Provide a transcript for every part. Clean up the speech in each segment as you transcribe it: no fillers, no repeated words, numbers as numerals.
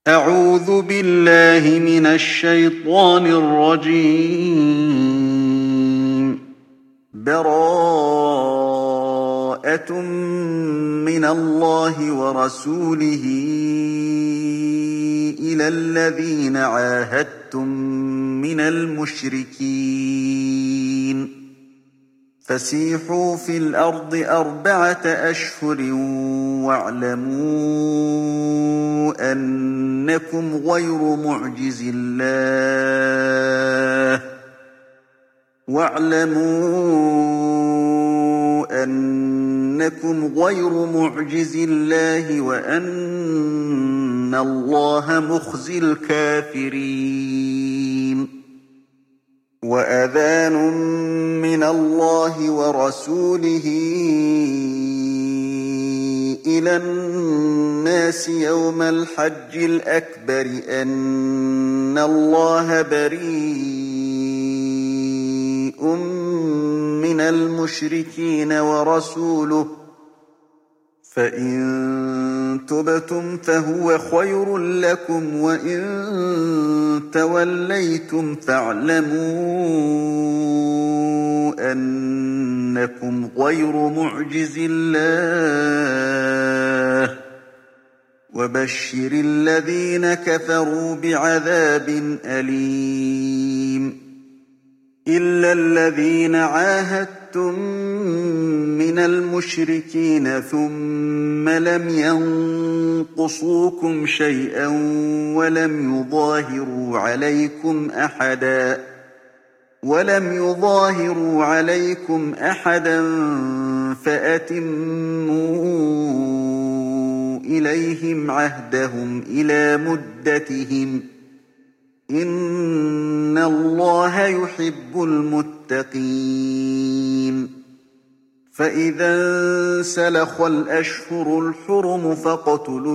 أعوذ بالله من الشيطان الرجيم. براءة من الله ورسوله إلى الذين عاهدتم من المشركين فسيحوا في الأرض 4 أشهر واعلموا أنكم غير معجز الله وأن الله مخزي الكافرين. وأذان من الله ورسوله إلى الناس يوم الحج الأكبر أن الله بريء من المشركين ورسوله فإن تبتم فهو خير لكم وإن توليتم فاعلموا أنكم غير معجز الله وبشر الذين كفروا بعذاب أليم. إلا الذين عاهدتم من المشركين ثم لم ينقصوكم شيئا ولم يظاهروا عليكم أحدا فأتموا إليهم عهدهم إلى مدتهم إن الله يحب المتقين. فإذا انسلخ الأشهر الحرم فاقتلوا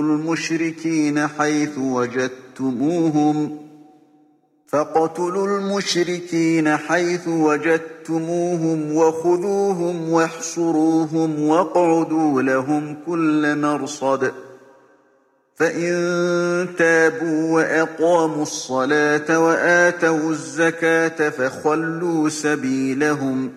المشركين حيث وجدتموهم وخذوهم واحصروهم واقعدوا لهم كل مرصد. فإن تابوا وأقاموا الصلاة وآتوا الزكاة فخلوا سبيلهم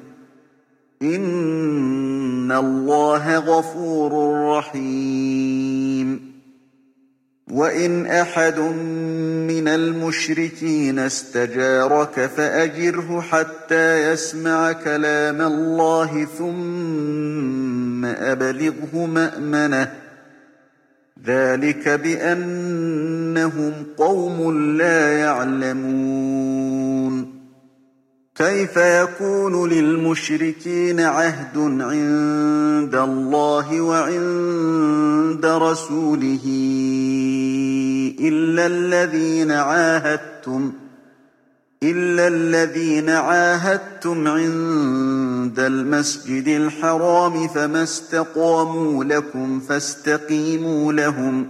إن الله غفور رحيم. وإن أحد من المشركين استجارك فأجره حتى يسمع كلام الله ثم أبلغه مأمنه ذلك بأنهم قوم لا يعلمون. كيف يكون للمشركين عهد عند الله وعند رسوله إلا الذين عاهدتم عند المسجد الحرام فما استقاموا لكم فاستقيموا لهم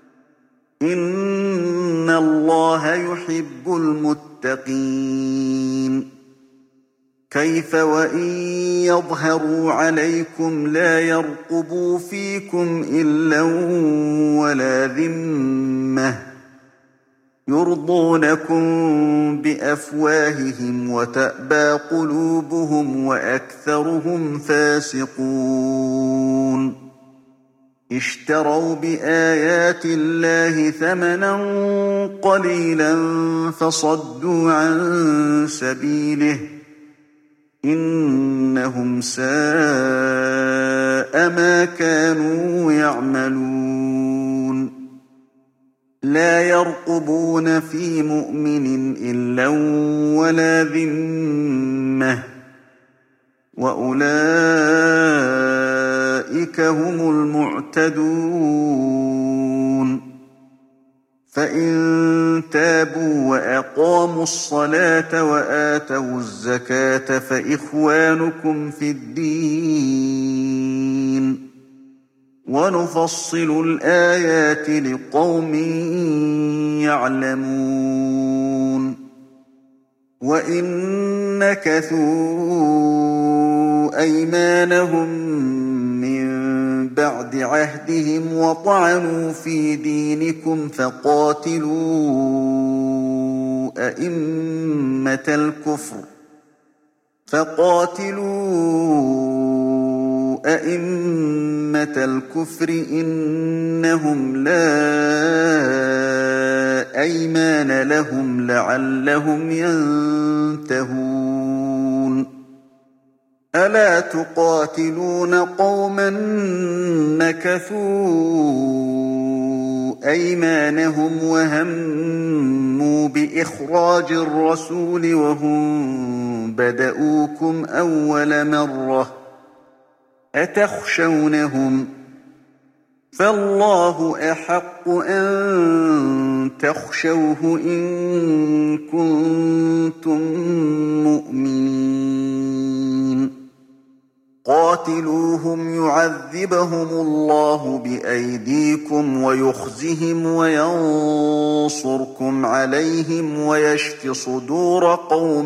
إن الله يحب المتقين. كيف وإن يظهروا عليكم لا يرقبوا فيكم إلا ولا ذمة يرضونكم بأفواههم وتأبى قلوبهم وأكثرهم فاسقون. اشتروا بآيات الله ثمنا قليلا فصدوا عن سبيله إنهم ساء ما كانوا يعملون. لا يرقبون في مؤمن إلا ولا ذمة وأولئك هم المعتدون. فإن تابوا وأقاموا الصلاة وآتوا الزكاة فإخوانكم في الدين ونفصل الآيات لقوم يعلمون. وإن نكثوا أيمانهم من بعد عهدهم وطعنوا في دينكم فقاتلوا أئمة الكفر إنهم لا أيمان لهم لعلهم ينتهون ألا تقاتلون قوما نكثوا أيمانهم وهموا بإخراج الرسول وهم بدؤوكم أول مرة أتخشونهم فالله أحق أن تخشوه إن كنتم مؤمنين قاتلوهم يعذبهم الله بأيديكم ويخزهم وينصركم عليهم ويشف صدور قوم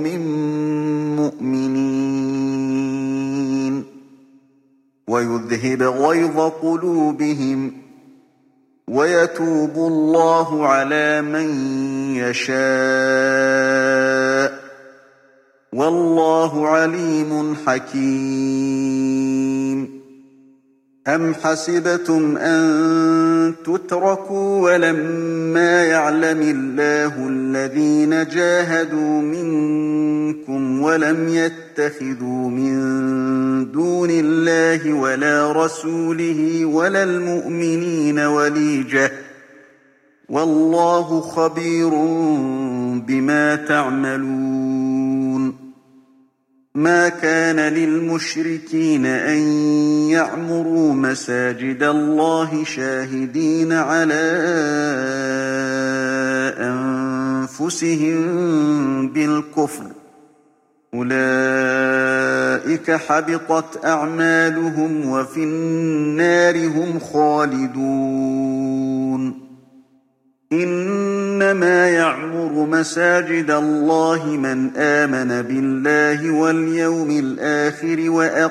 مؤمنين ويذهب غيظ قلوبهم ويتوب الله على من يشاء والله عليم حكيم أم حسبتم أن تتركوا ولما يعلم الله الذين جاهدوا منكم ولم يتخذوا من دون الله ولا رسوله ولا المؤمنين وليجة والله خبير بما تعملون ما كان للمشركين أن يعمروا مساجد الله شاهدين على أنفسهم بالكفر أولئك حبطت أعمالهم وفي النار هم خالدون إنما يعمر مساجد الله من آمن بالله واليوم الآخر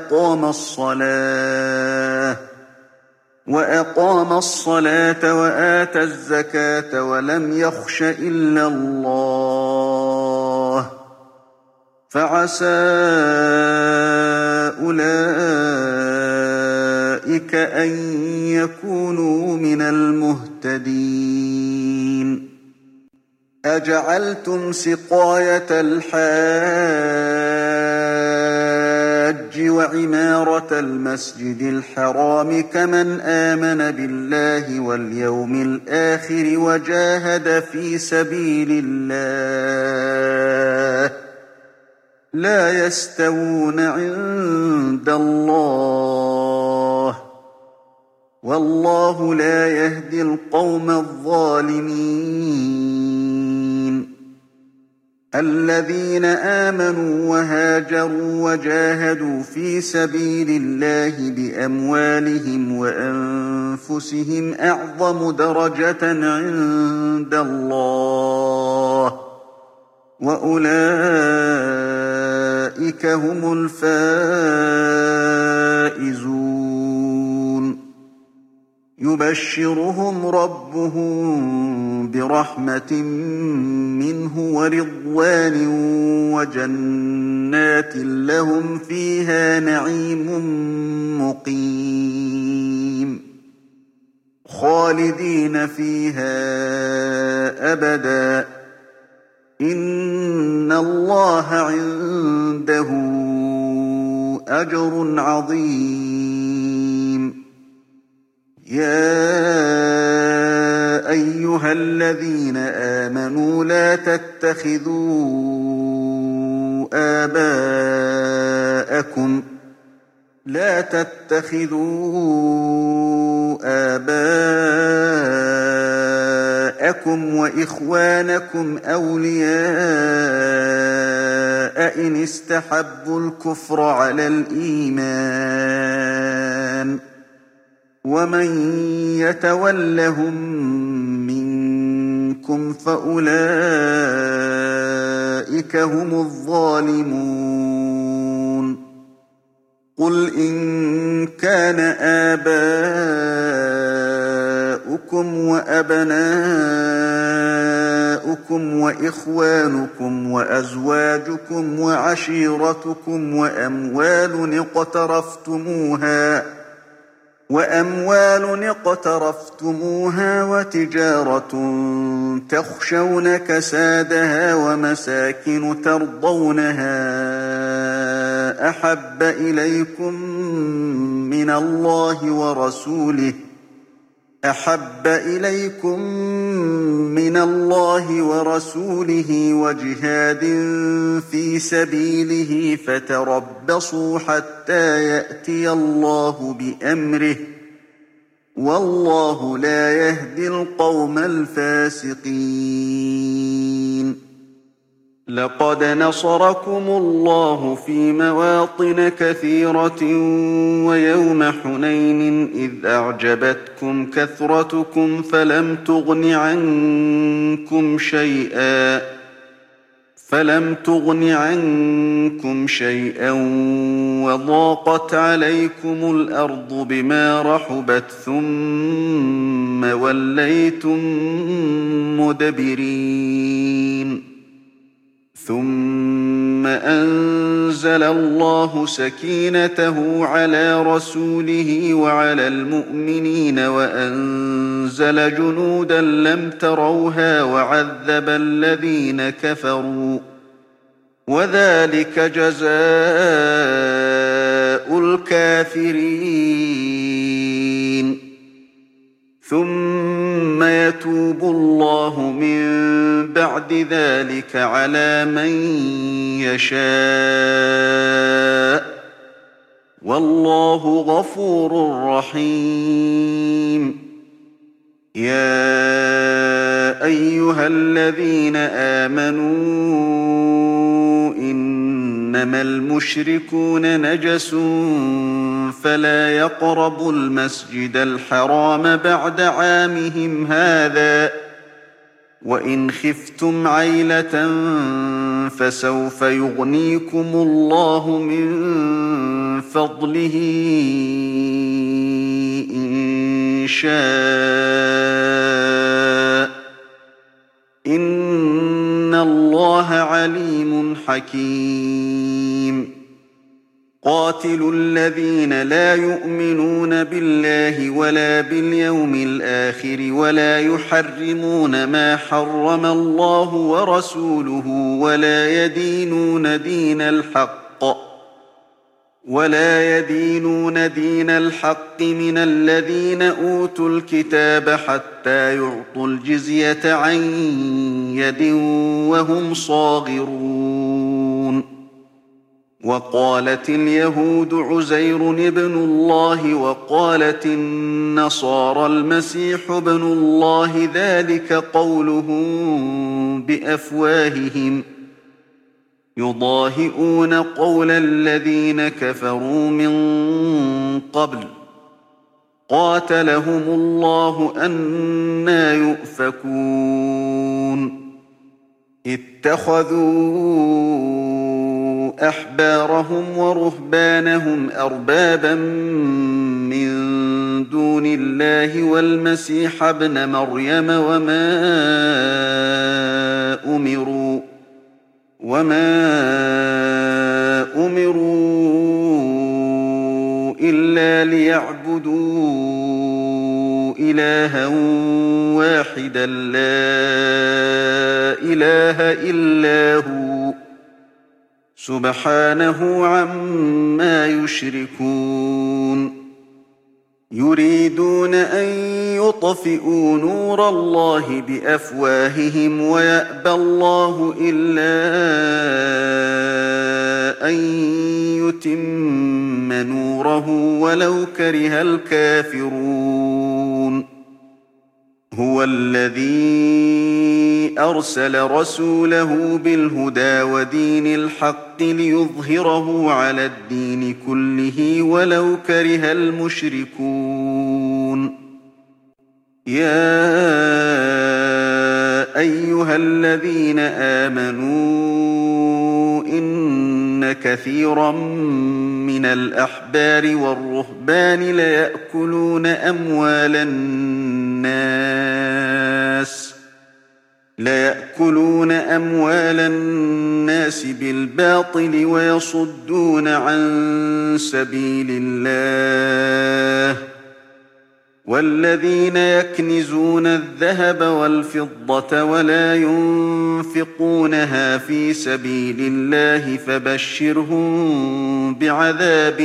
وأقام الصلاة وآتى الزكاة ولم يخش إلا الله فعسى أولئك أن يكونوا من المهتدين أجعلتم سقاية الحاج وعمارة المسجد الحرام كمن آمن بالله واليوم الآخر وجاهد في سبيل الله لا يستوون عند الله والله لا يهدي القوم الظالمين الذين آمنوا وهاجروا وجاهدوا في سبيل الله بأموالهم وأنفسهم أعظم درجة عند الله وأولئك هم الفائزون يبشرهم ربهم برحمة منه ورضوان وجنات لهم فيها نعيم مقيم خالدين فيها أبدا إن الله عنده أجر عظيم يا أيها الذين آمنوا لا تتخذوا آباءكم وإخوانكم أولياء إن استحبوا الكفر على الإيمان ومن يتولهم منكم فأولئك هم الظالمون قُلْ إِن كَانَ آبَاؤُكُمْ وَأَبْنَاؤُكُمْ وَإِخْوَانُكُمْ وَأَزْوَاجُكُمْ وَعَشِيرَتُكُمْ وَأَمْوَالٌ اقْتَرَفْتُمُوهَا وَتِجَارَةٌ تَخْشَوْنَ كَسَادَهَا وَمَسَاكِنُ تَرْضَوْنَهَا أَحَبَّ إِلَيْكُم مِّنَ اللَّهِ وَرَسُولِهِ وَجِهَادٍ فِي سَبِيلِهِ فَتَرَبَّصُوا حَتَّىٰ يَأْتِيَ اللَّهُ بِأَمْرِهِ ۗ وَاللَّهُ لَا يَهْدِي الْقَوْمَ الْفَاسِقِينَ لَقَدْ نَصَرَكُمُ اللَّهُ فِي مَوَاطِنَ كَثِيرَةٍ وَيَوْمَ حُنَيْنٍ إِذْ أَعْجَبَتْكُمْ كَثْرَتُكُمْ فَلَمْ تُغْنِ عَنكُمْ شَيْئًا وَضَاقَتْ عَلَيْكُمُ الْأَرْضُ بِمَا رَحُبَتْ ثُمَّ وَلَّيْتُم مُّدْبِرِينَ ثُمَّ أَنزَلَ اللَّهُ سَكِينَتَهُ عَلَىٰ رَسُولِهِ وَعَلَى الْمُؤْمِنِينَ وَأَنزَلَ جُنُودًا لَّمْ تَرَوْهَا وَعَذَّبَ الَّذِينَ كَفَرُوا ۚ وَذَٰلِكَ جَزَاءُ الْكَافِرِينَ ثُمَّ يَتُوبُ اللَّهُ مِن بَعْدِ ذَٰلِكَ عَلَىٰ مَن يَشَاءُ ۗ وَاللَّهُ غَفُورٌ رَّحِيمٌ يَا أَيُّهَا الَّذِينَ آمَنُوا إِنَّمَا الْمُشْرِكُونَ نَجَسٌ فَلَا يَقْرَبُوا الْمَسْجِدَ الْحَرَامَ بَعْدَ عَامِهِمْ هَٰذَا ۚ وَإِنْ خِفْتُمْ عَيْلَةً فَسَوْفَ يُغْنِيكُمُ اللَّهُ مِن فَضْلِهِ إِن شَاءَ ۚ إِنَّ اللَّهَ عَلِيمٌ حَكِيمٌ قَاتِلُوا الَّذِينَ لَا يُؤْمِنُونَ بِاللَّهِ وَلَا بِالْيَوْمِ الْآخِرِ وَلَا يُحَرِّمُونَ مَا حَرَّمَ اللَّهُ وَرَسُولُهُ وَلَا يَدِينُونَ دِينَ الْحَقِّ مِنَ الَّذِينَ أُوتُوا الْكِتَابَ حَتَّىٰ يُعْطُوا الْجِزْيَةَ عَن يَدٍ وَهُمْ صَاغِرُونَ وَقَالَتِ الْيَهُودُ عُزَيْرٌ ابْنُ اللَّهِ وَقَالَتِ النَّصَارَى الْمَسِيحُ ابْنُ اللَّهِ ۖ ذَٰلِكَ قَوْلُهُم بِأَفْوَاهِهِمْ ۖ يُضَاهِئُونَ قَوْلَ الَّذِينَ كَفَرُوا مِن قَبْلُ ۚ قَاتَلَهُمُ اللَّهُ ۖ أَنَّىٰ يُؤْفَكُونَ اتَّخَذُوا أَحْبَارَهُمْ وَرُهْبَانَهُمْ أَرْبَابًا مِّن دُونِ اللَّهِ وَالْمَسِيحَ ابْنَ مَرْيَمَ وَمَا أُمِرُوا إِلَّا لِيَعْبُدُوا إِلَٰهًا وَاحِدًا لَّا إِلَٰهَ إِلَّا هُوَ سُبْحَانَهُ عَمَّا يُشْرِكُونَ يُرِيدُونَ أَن يُطْفِئُوا نُورَ اللَّهِ بِأَفْوَاهِهِمْ وَيَأْبَى اللَّهُ إِلَّا أَن يُتِمَّ نُورَهُ وَلَوْ كَرِهَ الْكَافِرُونَ هُوَ الَّذِي أَرْسَلَ رَسُولَهُ بِالْهُدَىٰ وَدِينِ الْحَقِّ لِيُظْهِرَهُ عَلَى الدِّينِ كُلِّهِ وَلَوْ كَرِهَ الْمُشْرِكُونَ يَا أَيُّهَا الَّذِينَ آمَنُوا إِنَّ إن كثيرا من الأحبار والرهبان ليأكلون أموال الناس بالباطل ويصدون عن سبيل الله والذين يكنزون الذهب والفضة ولا ينفقونها في سبيل الله فبشرهم بعذاب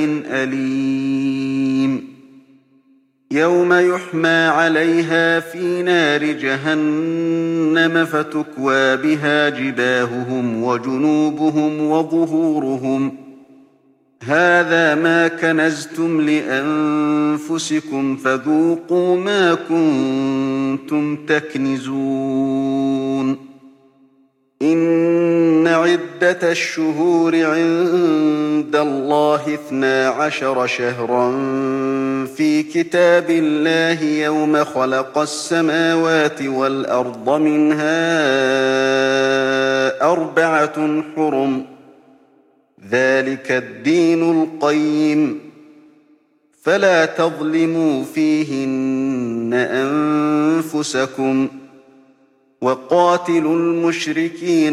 أليم يوم يحمى عليها في نار جهنم فتكوى بها جباههم وجنوبهم وظهورهم هذا ما كنزتم لأنفسكم فذوقوا ما كنتم تكنزون إن عدة الشهور عند الله 12 شهرا في كتاب الله يوم خلق السماوات والأرض منها 4 حرم ذلك الدين القيم فلا تظلموا فيهن أنفسكم وقاتلوا المشركين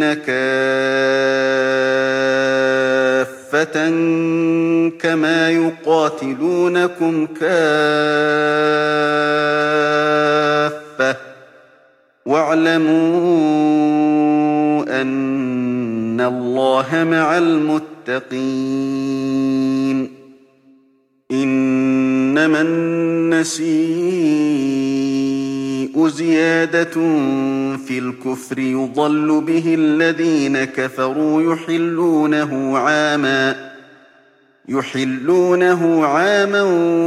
كافة كما يقاتلونكم كافة واعلموا أن الله مع المتقين إنما النسيء زيادة في الكفر يضل به الذين كفروا يحلونه عاما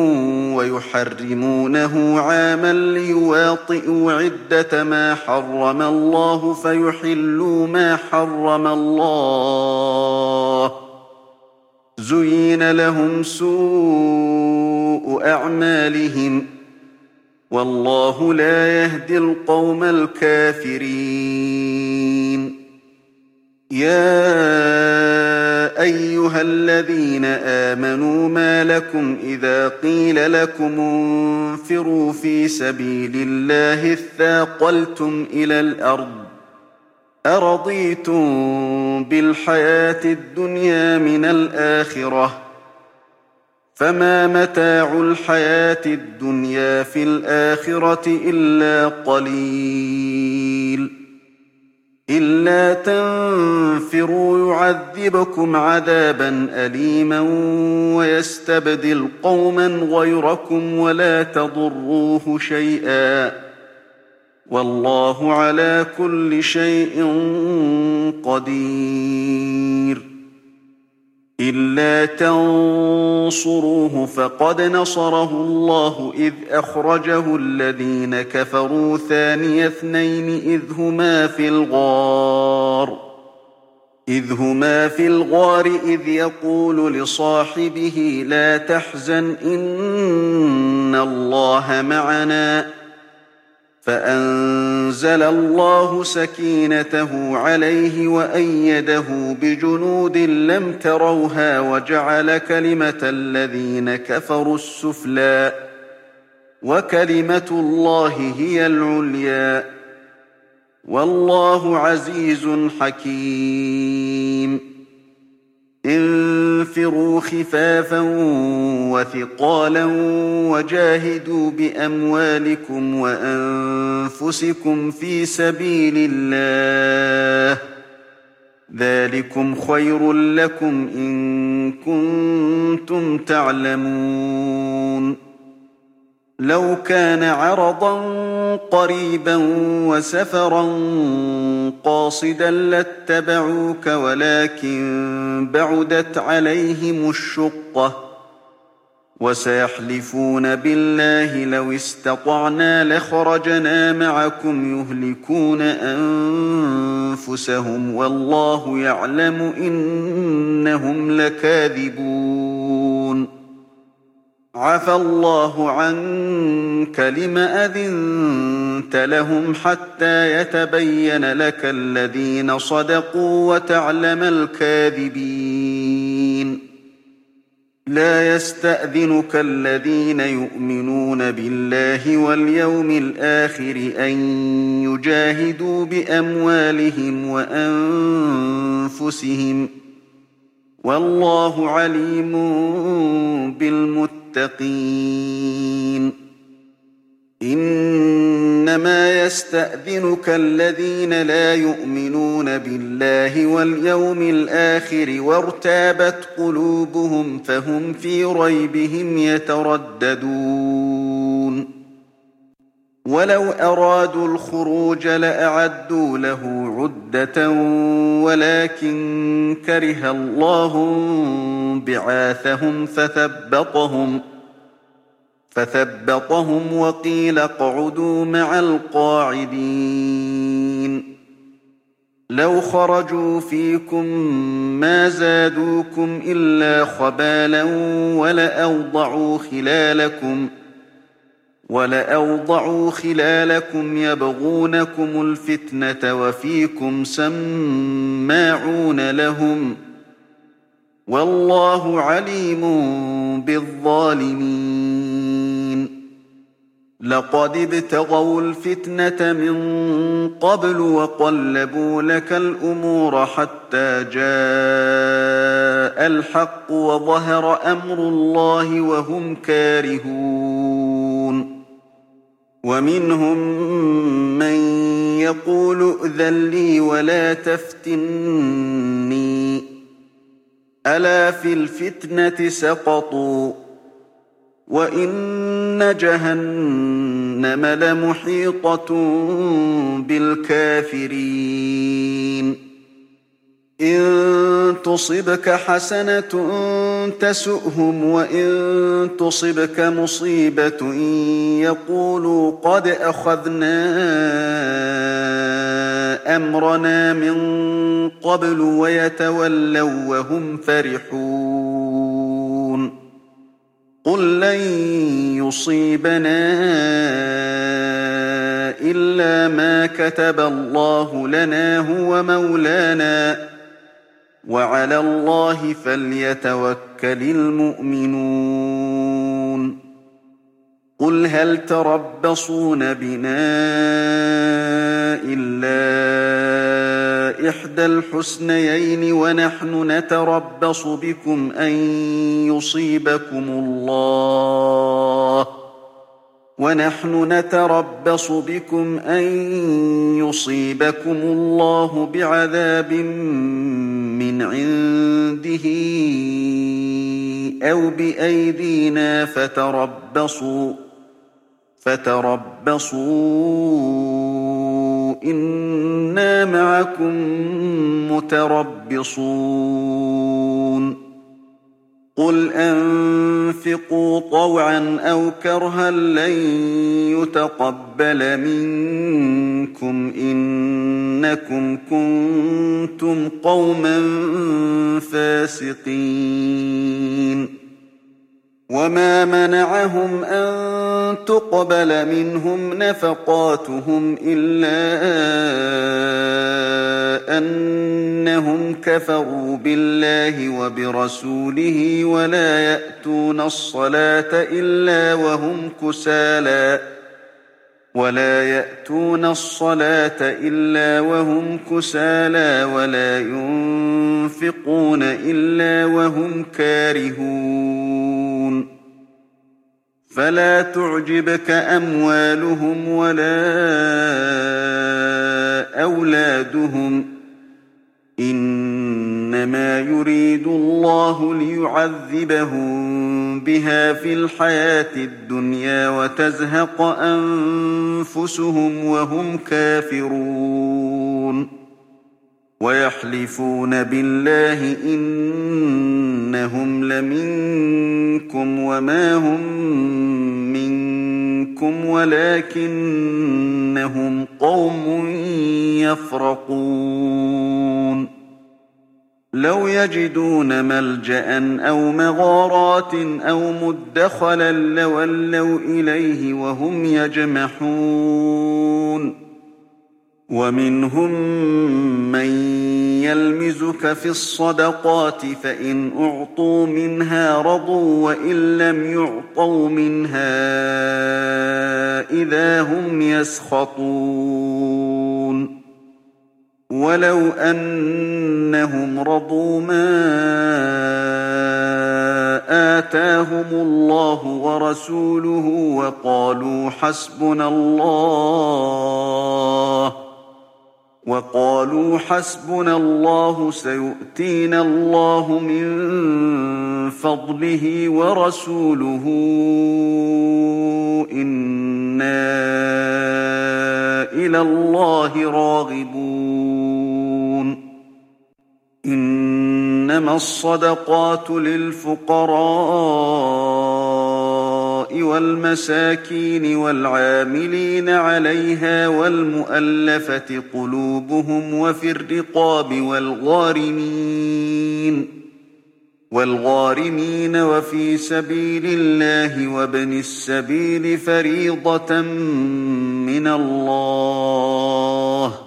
ويحرمونه عاما ليواطئوا عدة ما حرم الله فيحلوا ما حرم الله زين لهم سوء أعمالهم والله لا يهدي القوم الكافرين يا أيها الذين آمنوا ما لكم إذا قيل لكم انفروا في سبيل الله اثاقلتم إلى الأرض أرضيتم بالحياة الدنيا من الآخرة فما متاع الحياة الدنيا في الآخرة إلا قليل إلا تنفروا يعذبكم عذابا أليما ويستبدل قوما غيركم ولا تضروه شيئا والله على كل شيء قدير إلا تنصروه فقد نصره الله إذ أخرجه الذين كفروا ثاني اثنين إذ هما في الغار إذ يقول لصاحبه لا تحزن إن الله معنا فأنزل الله سكينته عليه وأيده بجنود لم تروها وجعل كلمة الذين كفروا السفلى وكلمة الله هي العليا والله عزيز حكيم انفروا خفافا وثقالا وجاهدوا بأموالكم وأنفسكم في سبيل الله ذلكم خير لكم إن كنتم تعلمون لو كان عرضا قريبا وسفرا قاصدا لاتبعوك ولكن بعدت عليهم الشقة وسيحلفون بالله لو استطعنا لخرجنا معكم يهلكون أنفسهم والله يعلم إنهم لكاذبون عفى الله عنك لم أذنت لهم حتى يتبين لك الذين صدقوا وتعلم الكاذبين لا يستأذنك الذين يؤمنون بالله واليوم الآخر أن يجاهدوا بأموالهم وأنفسهم والله عليم بالمتقين إنما يستأذنك الذين لا يؤمنون بالله واليوم الآخر وارتابت قلوبهم فهم في ريبهم يترددون ولو أرادوا الخروج لأعدوا له عدة ولكن كره الله بعاثهم فثبطهم وقيل اقعدوا مع القاعدين لو خرجوا فيكم ما زادوكم إلا خبالا ولأوضعوا خلالكم يبغونكم الفتنة وفيكم سماعون لهم والله عليم بالظالمين لقد ابتغوا الفتنة من قبل وقلبوا لك الأمور حتى جاء الحق وظهر أمر الله وهم كارهون ومنهم من يقول ائذن لي ولا تفتني ألا في الفتنة سقطوا وإن جهنم لمحيطة بالكافرين إن تصبك حسنة تسؤهم وإن تصبك مصيبة يقولوا قد أخذنا أمرنا من قبل ويتولوا وهم فرحون قل لن يصيبنا إلا ما كتب الله لنا هو مولانا وعلى الله فليتوكل المؤمنون قل هل تربصون بنا إلا إحدى الحسنيين ونحن نتربص بكم أن يصيبكم الله بعذاب من عنده أو بأيدينا فتربصوا إنا معكم متربصون قل أنفقوا طوعا أو كرها لن يتقبل منكم إنكم كنتم قوما فاسقين وما منعهم أن تقبل منهم نفقاتهم إلا أنهم كفروا بالله وبرسوله ولا يأتون الصلاة إلا وهم كسالى ولا ينفقون إلا وهم كارهون فلا تعجبك أموالهم ولا أولادهم إنما يريد الله ليعذبهم بها في الحياة الدنيا وتزهق أنفسهم وهم كافرون ويحلفون بالله إنهم لمنكم وما هم منكم ولكنهم قوم يفرقون لو يجدون ملجأ أو مغارات أو مدخلا لولوا إليه وهم يجمحون ومنهم من يلمزك في الصدقات فإن أعطوا منها رضوا وإن لم يعطوا منها إذا هم يسخطون ولو أنهم رضوا ما آتاهم الله ورسوله وقالوا حسبنا الله سيؤتينا الله من فضله ورسوله إنا إلى الله راغبون إنما الصدقات للفقراء والمساكين والعاملين عليها والمؤلفة قلوبهم وفي الرقاب والغارمين وفي سبيل الله وابن السبيل فريضة من الله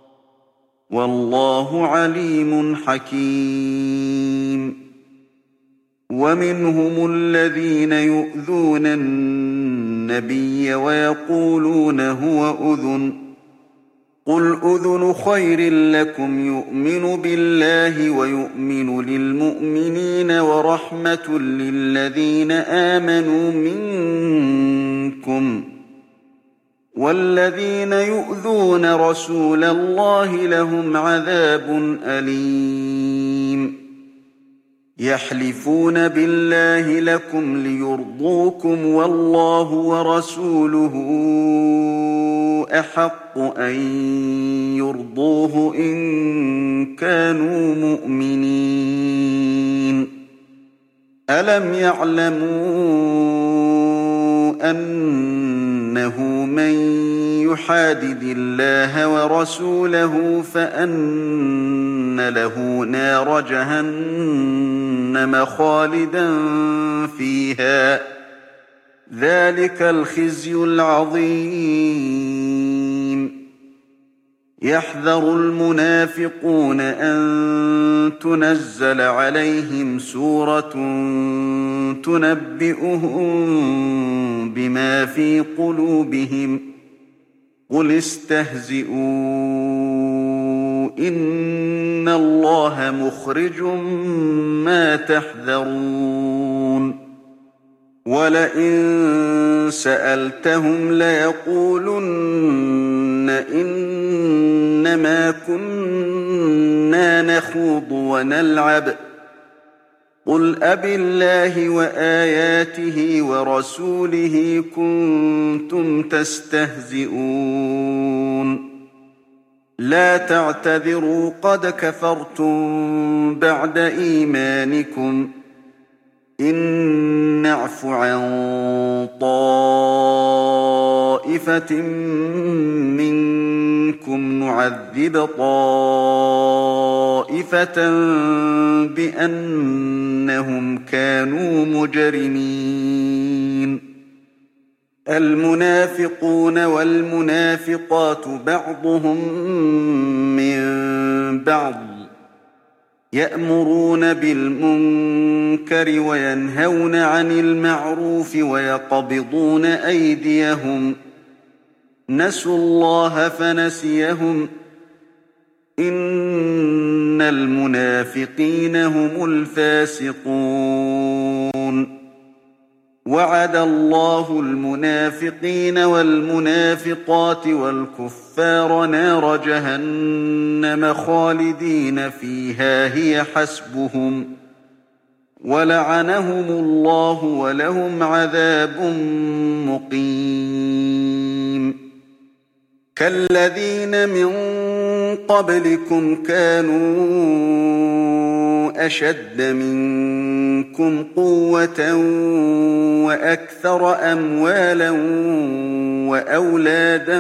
والله عليم حكيم ومنهم الذين يؤذون النبي ويقولون هو أذن قل أذن خير لكم يؤمن بالله ويؤمن للمؤمنين ورحمة للذين آمنوا منكم والذين يؤذون رسول الله لهم عذاب أليم يحلفون بالله لكم ليرضوكم والله ورسوله أحق أن يرضوه إن كانوا مؤمنين ألم يعلموا أنه من يحادد الله ورسوله فأن له نار جهنم خالدا فيها ذلك الخزي العظيم يحذر المنافقون أن تنزل عليهم سورة تنبئهم بما في قلوبهم قل استهزئوا إن الله مخرج ما تحذرون ولئن سألتهم ليقولن إنما كنا نخوض ونلعب قل أبالله وآياته ورسوله كنتم تستهزئون لا تعتذروا قد كفرتم بعد إيمانكم إن نعف عن طائفة منكم نعذب طائفة بأنهم كانوا مجرمين المنافقون والمنافقات بعضهم من بعض يأمرون بالمنكر وينهون عن المعروف ويقبضون أيديهم نسوا الله فنسيهم إن المنافقين هم الفاسقون وعد الله المنافقين والمنافقات والكفار نار جهنم خالدين فيها هي حسبهم ولعنهم الله ولهم عذاب مقيم كالذين من قبلكم كانوا أشد منكم قوة وأكثر أموالا وأولادا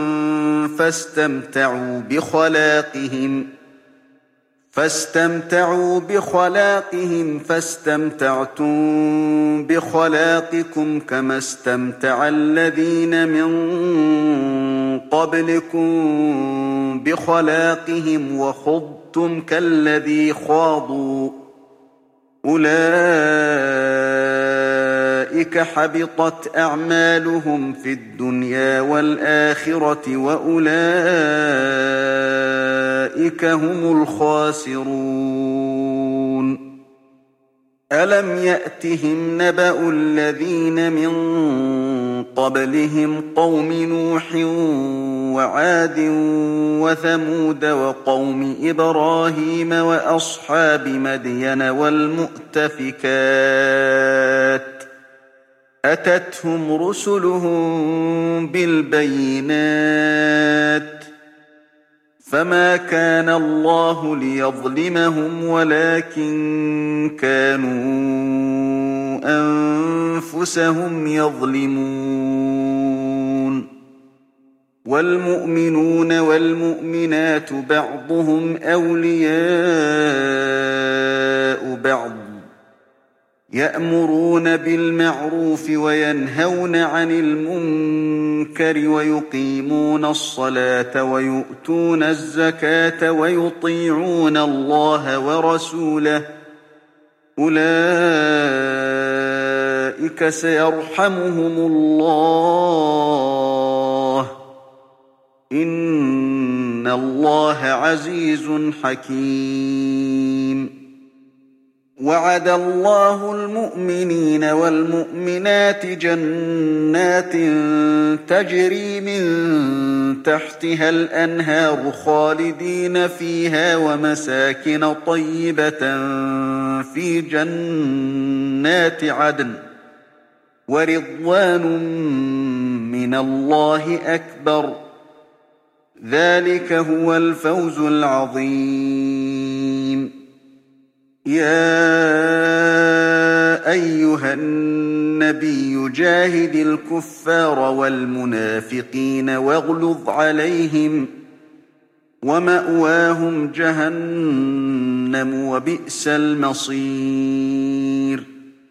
فاستمتعوا بخلاقهم فاستمتعتم بخلاقكم كما استمتع الذين من قبلكم بخلاقهم وخضتم كالذي خاضوا أولئك حبطت أعمالهم في الدنيا والآخرة وأولئك هم الخاسرون ألم يأتهم نبأ الذين من قبلهم قوم نوح وعاد وثمود وقوم إبراهيم وأصحاب مدين والمؤتفكات أتتهم رسلهم بالبينات فما كان الله ليظلمهم ولكن كانوا أنفسهم يظلمون والمؤمنون والمؤمنات بعضهم أولياء بعض يأمرون بالمعروف وينهون عن المنكر ويقيمون الصلاة ويؤتون الزكاة ويطيعون الله ورسوله أولئك سيرحمهم الله إن الله عزيز حكيم وعد الله المؤمنين والمؤمنات جنات تجري من تحتها الأنهار خالدين فيها ومساكن طيبة في جنات عدن ورضوان من الله أكبر ذلك هو الفوز العظيم يا أيها النبي جاهد الكفار والمنافقين واغلظ عليهم ومأواهم جهنم وبئس المصير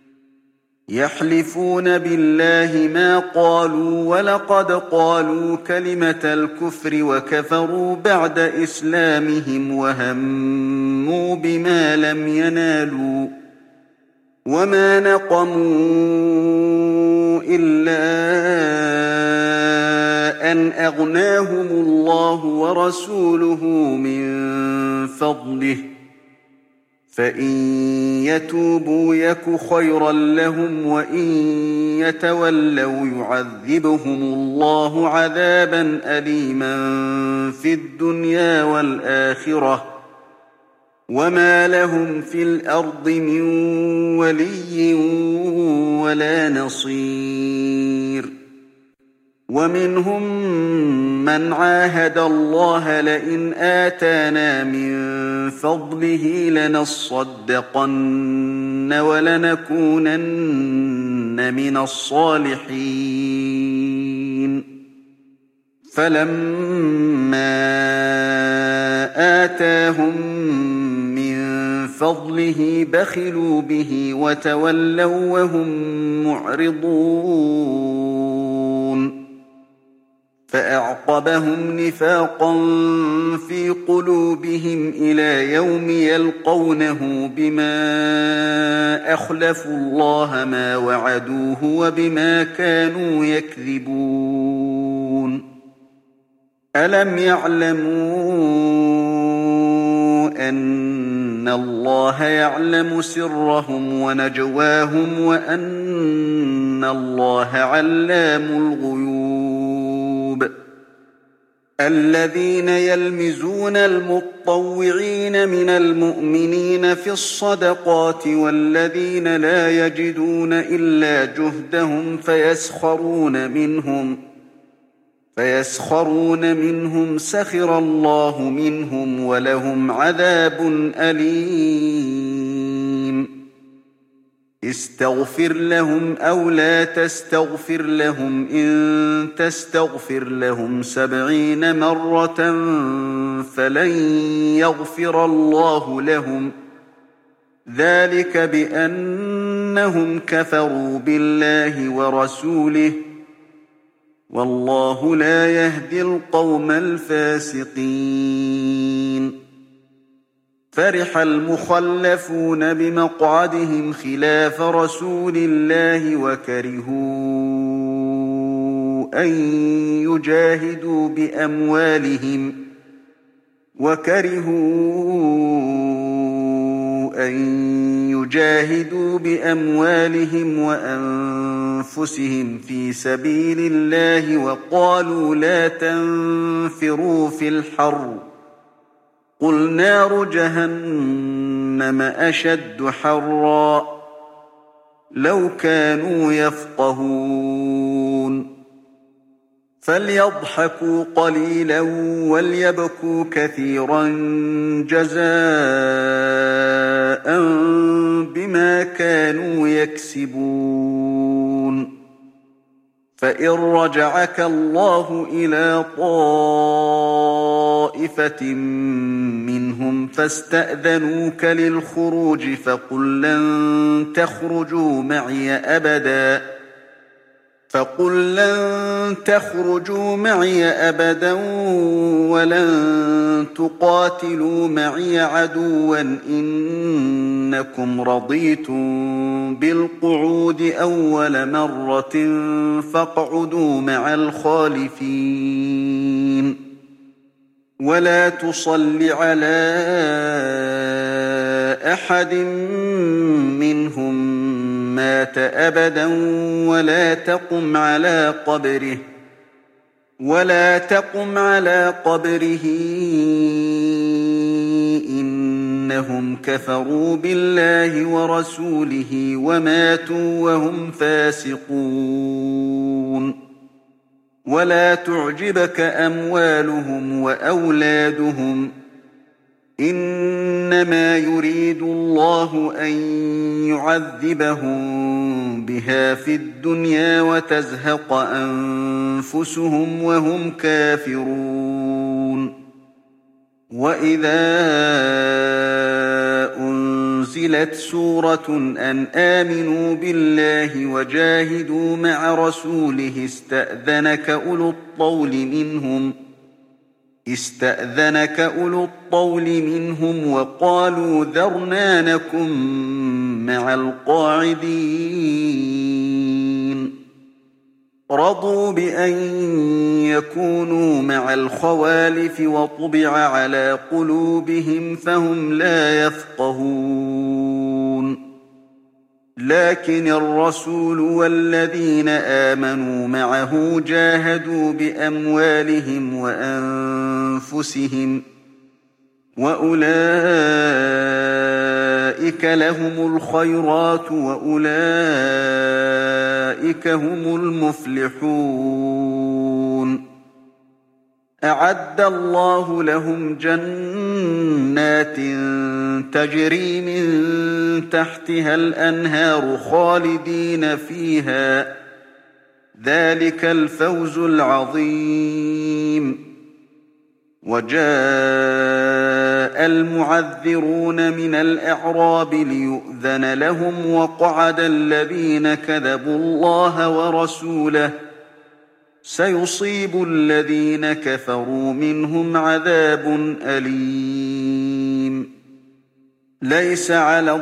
يحلفون بالله ما قالوا ولقد قالوا كلمة الكفر وكفروا بعد إسلامهم وهموا بما لم ينالوا وما نقموا إلا أن أغناهم الله ورسوله من فضله فإن يتوبوا يك خيرا لهم وإن يتولوا يعذبهم الله عذابا أليما في الدنيا والآخرة وما لهم في الأرض من ولي ولا نصير ومنهم من عاهد الله لئن آتانا من فضله لنصدقن ولنكونن من الصالحين فلما آتاهم من فضله بخلوا به وتولوا وهم معرضون فأعقبهم نفاقا في قلوبهم إلى يوم يلقونه بما أخلفوا الله ما وعدوه وبما كانوا يكذبون ألم يعلموا أن الله يعلم سرهم ونجواهم وأن الله علام الغيوب الذين يلمزون المطوعين من المؤمنين في الصدقات والذين لا يجدون إلا جهدهم فيسخرون منهم سخر الله منهم ولهم عذاب أليم استغفر لهم أو لا تستغفر لهم إن تستغفر لهم 70 مرة فلن يغفر الله لهم ذلك بأنهم كفروا بالله ورسوله والله لا يهدي القوم الفاسقين. فرح المخلفون بمقعدهم خلاف رسول الله وكرهوا أن يجاهدوا بأموالهم وأنفسهم في سبيل الله وقالوا لا تنفروا في الحر قل نار جهنم أشد حرا لو كانوا يفقهون. فليضحكوا قليلا وليبكوا كثيرا جزاء بما كانوا يكسبون. فإن رجعك الله إلى طائفة منهم فاستأذنوك للخروج فقل لن تخرجوا معي أبدا ولن تقاتلوا معي عدوا إنكم رضيتم بالقعود أول مرة فاقعدوا مع الخالفين. ولا تصل على أحد منهم مات أبدا ولا تقم على قبره إنهم كفروا بالله ورسوله وماتوا وهم فاسقون. ولا تعجبك أموالهم وأولادهم إنما يريد الله أن يعذبهم بها في الدنيا وتزهق أنفسهم وهم كافرون. وإذا أنزلت سورة أن آمنوا بالله وجاهدوا مع رسوله استأذنك أولو الطول منهم وقالوا ذرنا نكن مع القاعدين. رضوا بأن يكونوا مع الخوالف وطبع على قلوبهم فهم لا يفقهون. لكن الرسول والذين آمنوا معه جاهدوا بأموالهم وأنفسهم وأولئك لهم الخيرات وأولئك هم المفلحون. أعد الله لهم جنات تجري من تحتها الأنهار خالدين فيها ذلك الفوز العظيم. وجاء المعذرون من الأعراب ليؤذن لهم وقعد الذين كذبوا الله ورسوله سيصيب الذين كفروا منهم عذاب أليم. ليس على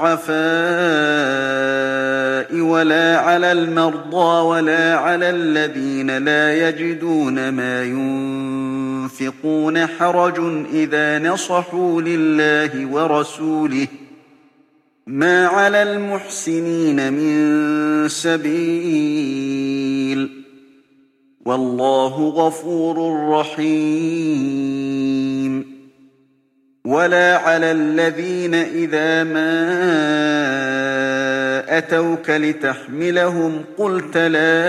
الضعفاء ولا على المرضى ولا على الذين لا يجدون ما ينفقون حرج إذا نصحوا لله ورسوله ما على المحسنين من سبيل والله غفور رحيم. ولا على الذين إذا ما أتوك لتحملهم قلت لا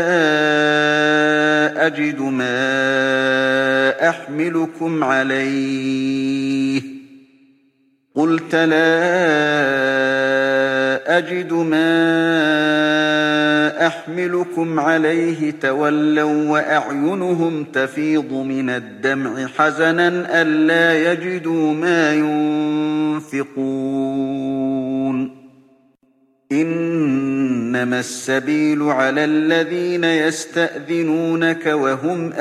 أجد ما أحملكم عليه تولوا وأعينهم تفيض من الدمع حزنا ألا يجدوا ما ينفقون. إنما السبيل على الذين يستأذنونك وهم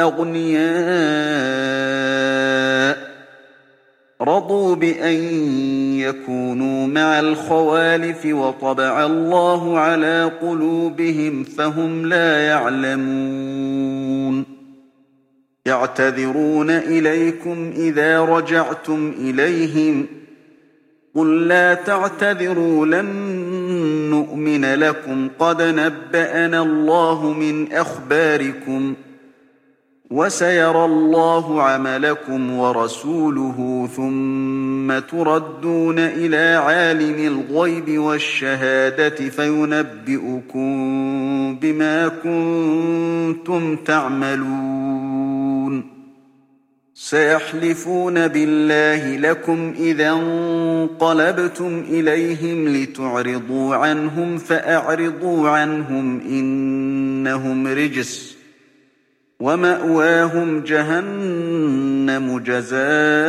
أغنياء رضوا بأن يكونوا مع الخوالف وطبع الله على قلوبهم فهم لا يعلمون يعتذرون إليكم إذا رجعتم إليهم قل لا تعتذروا لن نؤمن لكم قد نبأنا الله من أخباركم وسيرى الله عملكم ورسوله ثم تردون إلى عالم الغيب والشهادة فينبئكم بما كنتم تعملون سيحلفون بالله لكم إذا انقلبتم إليهم لتعرضوا عنهم فأعرضوا عنهم إنهم رجس ومأواهم جهنم جزاء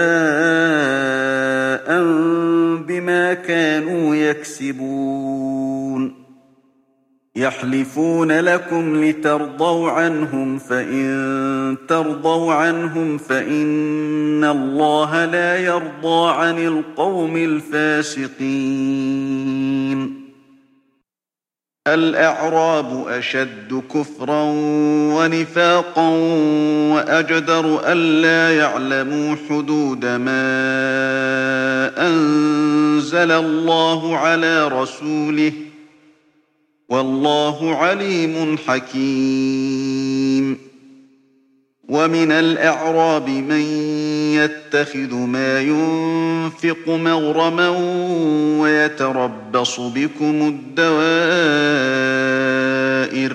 بما كانوا يكسبون يحلفون لكم لترضوا عنهم فإن ترضوا عنهم فإن الله لا يرضى عن القوم الفاسقين الأعراب أشد كفرا ونفاقا وأجدر ألا يعلموا حدود ما أنزل الله على رسوله والله عليم حكيم ومن الأعراب من يتخذ ما ينفق مغرما ويتربص بكم الدوائر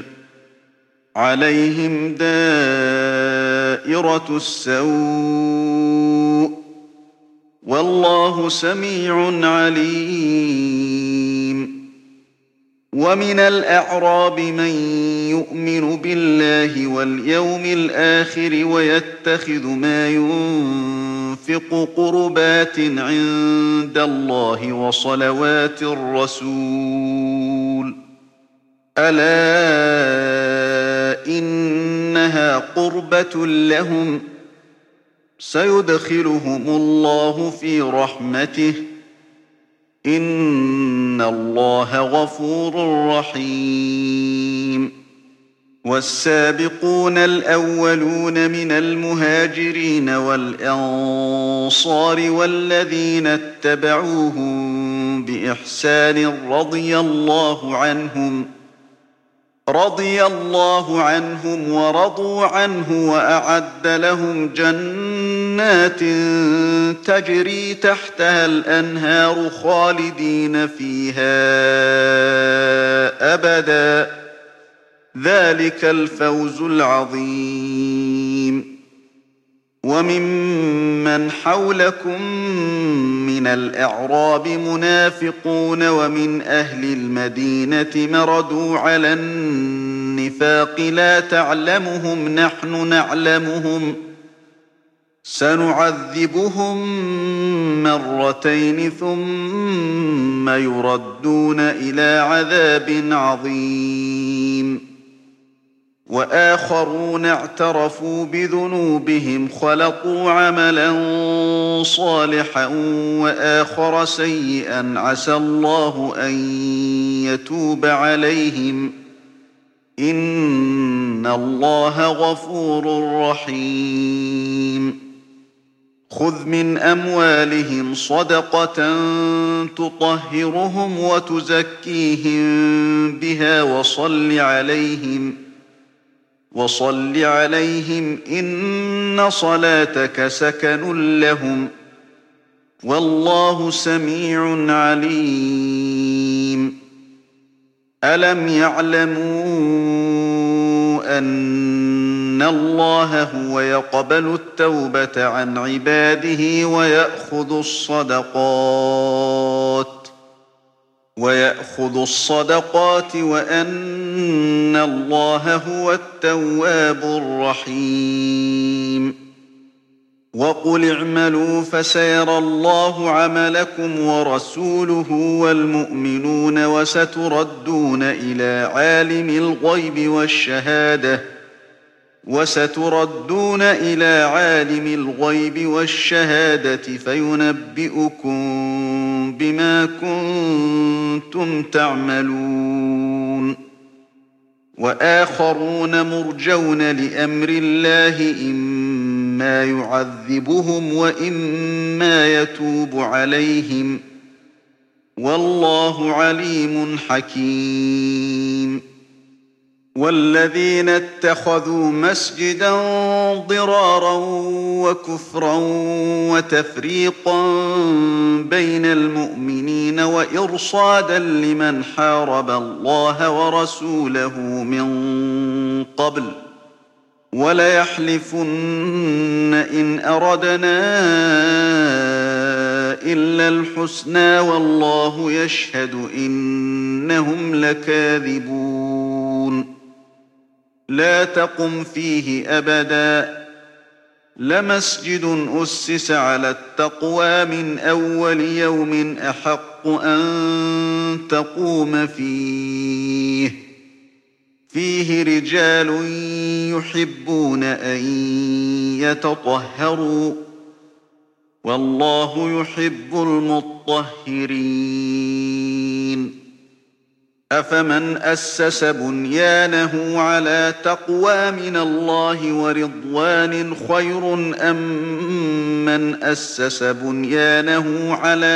عليهم دائرة السوء والله سميع عليم ومن الأعراب من يؤمن بالله واليوم الآخر ويتخذ ما ينفق قربات عند الله وصلوات الرسول ألا إنها قربة لهم سيدخلهم الله في رحمته إن الله غفور رحيم والسابقون الأولون من المهاجرين والأنصار والذين اتبعوهم بإحسان رضي الله عنهم ورضوا عنه وأعد لهم جنات تجري تحتها الأنهار خالدين فيها أبدا ذلك الفوز العظيم وممن حولكم من الأعراب منافقون ومن أهل المدينة مردوا على النفاق لا تعلمهم نحن نعلمهم سنعذبهم مرتين ثم يردون إلى عذاب عظيم وآخرون اعترفوا بذنوبهم خلطوا عملا صالحا وآخر سيئا عسى الله أن يتوب عليهم إن الله غفور رحيم خذ من أموالهم صدقة تطهرهم وتزكيهم بها وصل عليهم إن صلاتك سكن لهم والله سميع عليم ألم يعلموا أن الله هو يقبل التوبة عن عباده ويأخذ الصدقات وأن الله هو التواب الرحيم وقل اعملوا فسيرى الله عملكم ورسوله والمؤمنون وستردون إلى عالم الغيب والشهادة فينبئكم بما كنتم تعملون وآخرون مرجون لأمر الله إما يعذبهم وإما يتوب عليهم والله عليم حكيم والذين اتخذوا مسجدا ضرارا وكفرا وتفريقا بين المؤمنين وإرصادا لمن حارب الله ورسوله من قبل وليحلفن إن أردنا إلا الحسنى والله يشهد إنهم لكاذبون لا تقم فيه أبدا لمسجد أسس على التقوى من أول يوم أحق أن تقوم فيه رجال يحبون أن يتطهروا والله يحب المطهرين أفمن أسس بنيانه على تقوى من الله ورضوان خير أم من أسس بنيانه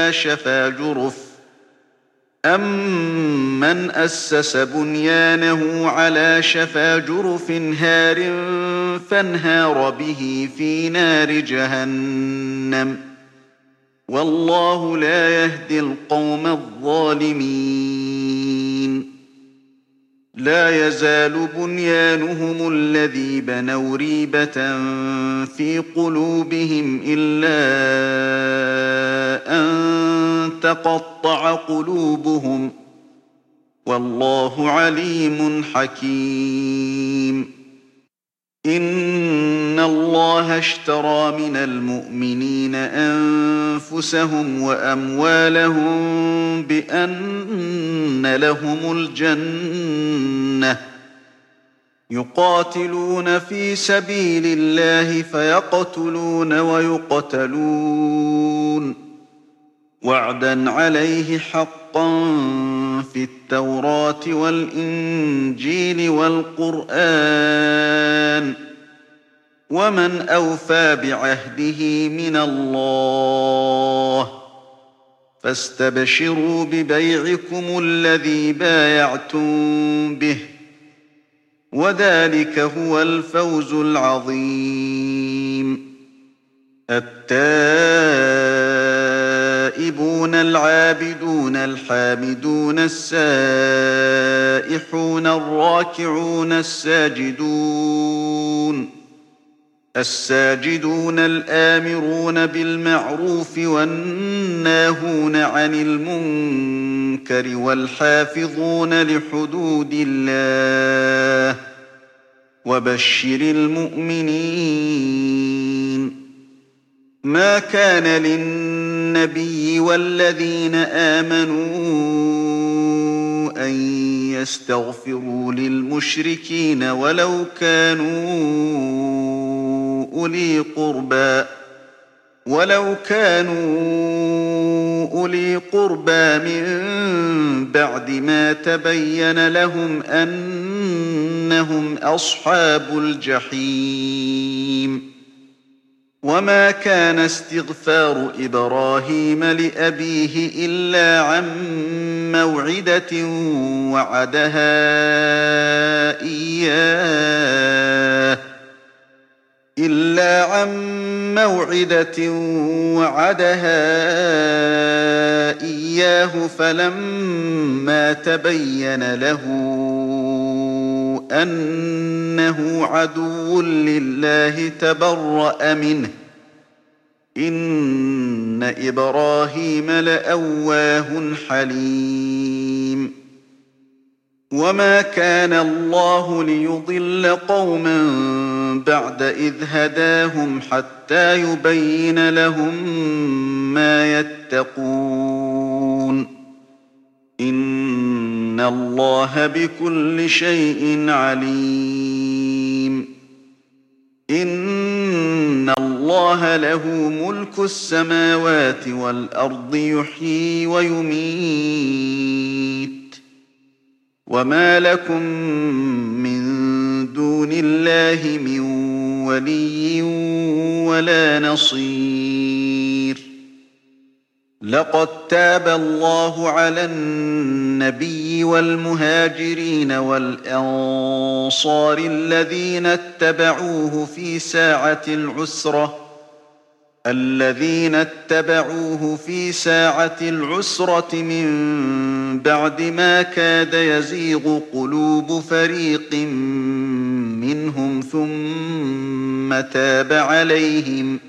على شفا جرف هار فانهار به في نار جهنم والله لا يهدي القوم الظالمين لا يزال بنيانهم الذي بنوا ريبة في قلوبهم إلا أن تقطع قلوبهم والله عليم حكيم إن الله اشترى من المؤمنين أنفسهم وأموالهم بأن لهم الجنة يقاتلون في سبيل الله فيقتلون ويقتلون وعدا عليه حقا في التوراة والإنجيل والقرآن ومن أوفى بعهده من الله فاستبشروا ببيعكم الذي بايعتم به وذلك هو الفوز العظيم التائبون العابدون الحامدون السائحون الراكعون الساجدون الآمرون بالمعروف والناهون عن المنكر والحافظون لحدود الله وبشر المؤمنين ما كان للنبي والذين آمنوا أن يستغفروا للمشركين ولو كانوا أولي قربى من بعد ما تبين لهم أنهم أصحاب الجحيم وما كان استغفار إبراهيم لأبيه إلا عن موعدة وعدها إياه فلما تبين له أنه عدو لله تبرأ منه إن إبراهيم لأواه حليم وما كان الله ليضل قوما بعد إذ هداهم حتى يبين لهم ما يتقون إن الله بكل شيء عليم إن الله له ملك السماوات والأرض يحيي ويميت وما لكم من دون الله من ولي ولا نصير لقد تاب الله على النبي والمهاجرين والأنصار الذين اتبعوه في ساعة العسرة من بعد ما كاد يزيغ قلوب فريق منهم ثم تاب عليهم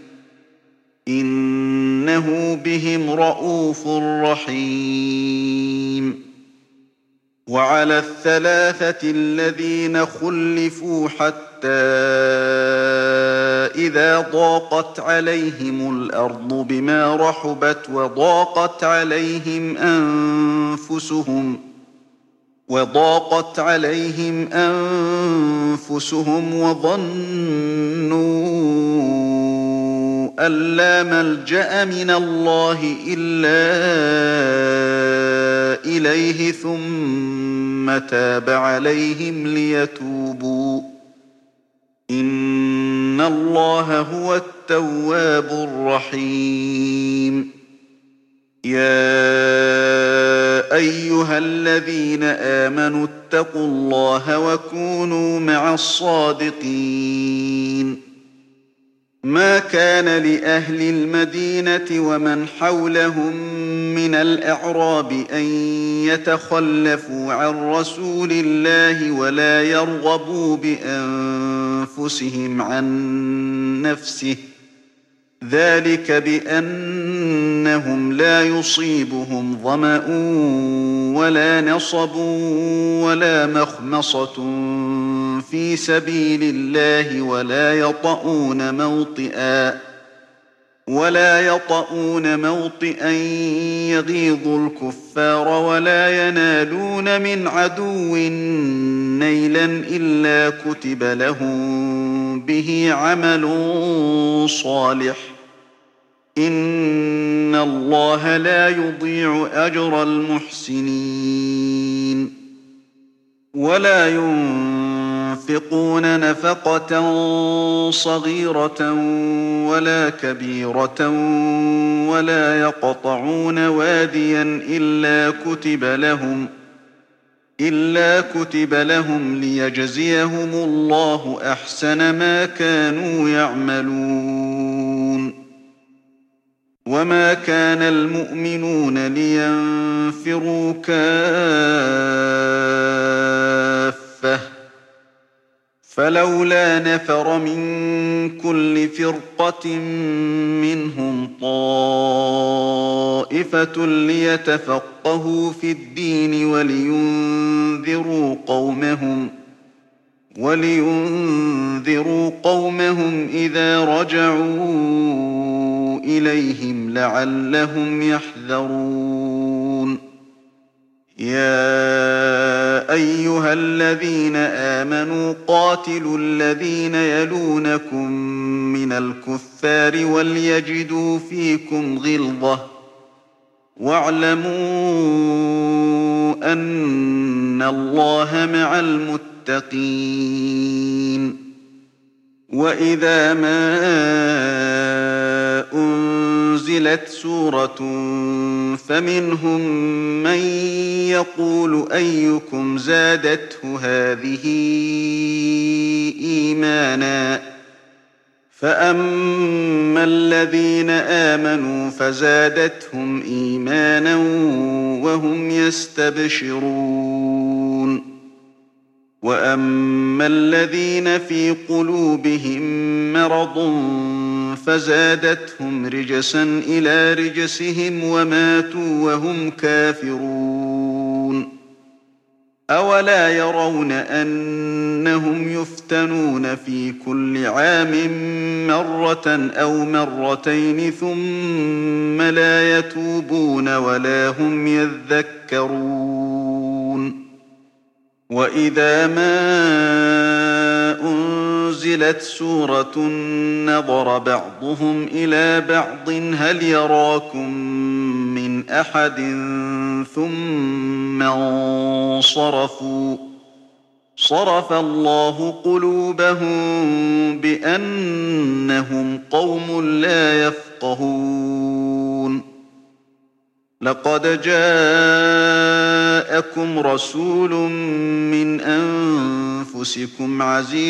إنه بهم رءوف رحيم وعلى الثلاثة الذين خلفوا حتى إذا ضاقت عليهم الأرض بما رحبت وضاقت عليهم أنفسهم وظنوا أن لا ملجأ من الله إلا إليه ثم تاب عليهم ليتوبوا إن الله هو التواب الرحيم يا أيها الذين آمنوا اتقوا الله وكونوا مع الصادقين ما كان لأهل المدينة ومن حولهم من الأعراب أن يتخلفوا عن رسول الله ولا يرغبوا بأنفسهم عن نفسه ذلك بأنهم لا يصيبهم ظمأ ولا نصب ولا مخمصة في سبيل الله ولا يطؤون موطئا يغيظ الكفار ولا ينالون من عدو نيلا إلا كتب لهم به عمل صالح إن الله لا يضيع أجر المحسنين ولا ينفقون نفقة صغيرة ولا كبيرة ولا يقطعون واديا إلا كتب لهم ليجزيهم الله أحسن ما كانوا يعملون وما كان المؤمنون لينفروا كافة فلولا نفر من كل فرقة منهم طائفة ليتفقهوا في الدين ولينذروا قومهم إذا رجعوا إليهم لعلهم يحذرون يا أيها الذين آمنوا قاتلوا الذين يلونكم من الكفار وليجدوا فيكم غلظة واعلموا أن الله مع المتقين وإذا ما أنزلت سورة فمنهم من يقول أيكم زادته هذه إيمانا فأما الذين آمنوا فزادتهم إيمانا وهم يستبشرون وأما الذين في قلوبهم مرض فزادتهم رجسا إلى رجسهم وماتوا وهم كافرون أَوَلَا يَرَوْنَ أَنَّهُمْ يُفْتَنُونَ فِي كُلِّ عَامٍ مَّرَّةً أَوْ مَرَّتَيْنِ ثُمَّ لَا يَتُوبُونَ وَلَا هُمْ يَذَّكَّرُونَ وَإِذَا مَا أُنزِلَتْ سُورَةٌ نَّظَرَ بَعْضُهُمْ إِلَىٰ بَعْضٍ هَلْ يَرَاكُم مِّنْ أَحَدٍ ثُمَّ انصَرَفُوا ۚ صَرَفَ اللَّهُ قُلُوبَهُم بِأَنَّهُمْ قَوْمٌ لَّا يَفْقَهُونَ لَقَدْ جَاءَكُمْ رَسُولٌ مِّنْ أَنفُسِكُمْ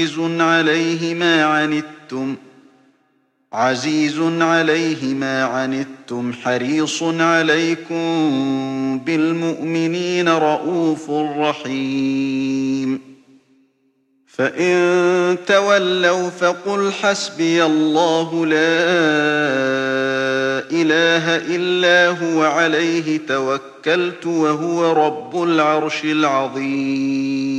عَزِيزٌ عَلَيْهِ مَا عَنِتُّمْ حَرِيصٌ عَلَيْكُم بِالْمُؤْمِنِينَ رَءُوفٌ رَّحِيمٌ فَإِن تَوَلَّوْا فَقُلْ حَسْبِيَ اللَّهُ لَا إِلَٰهَ إِلَّا هُوَ عَلَيْهِ تَوَكَّلْتُ وَهُوَ رَبُّ الْعَرْشِ الْعَظِيمِ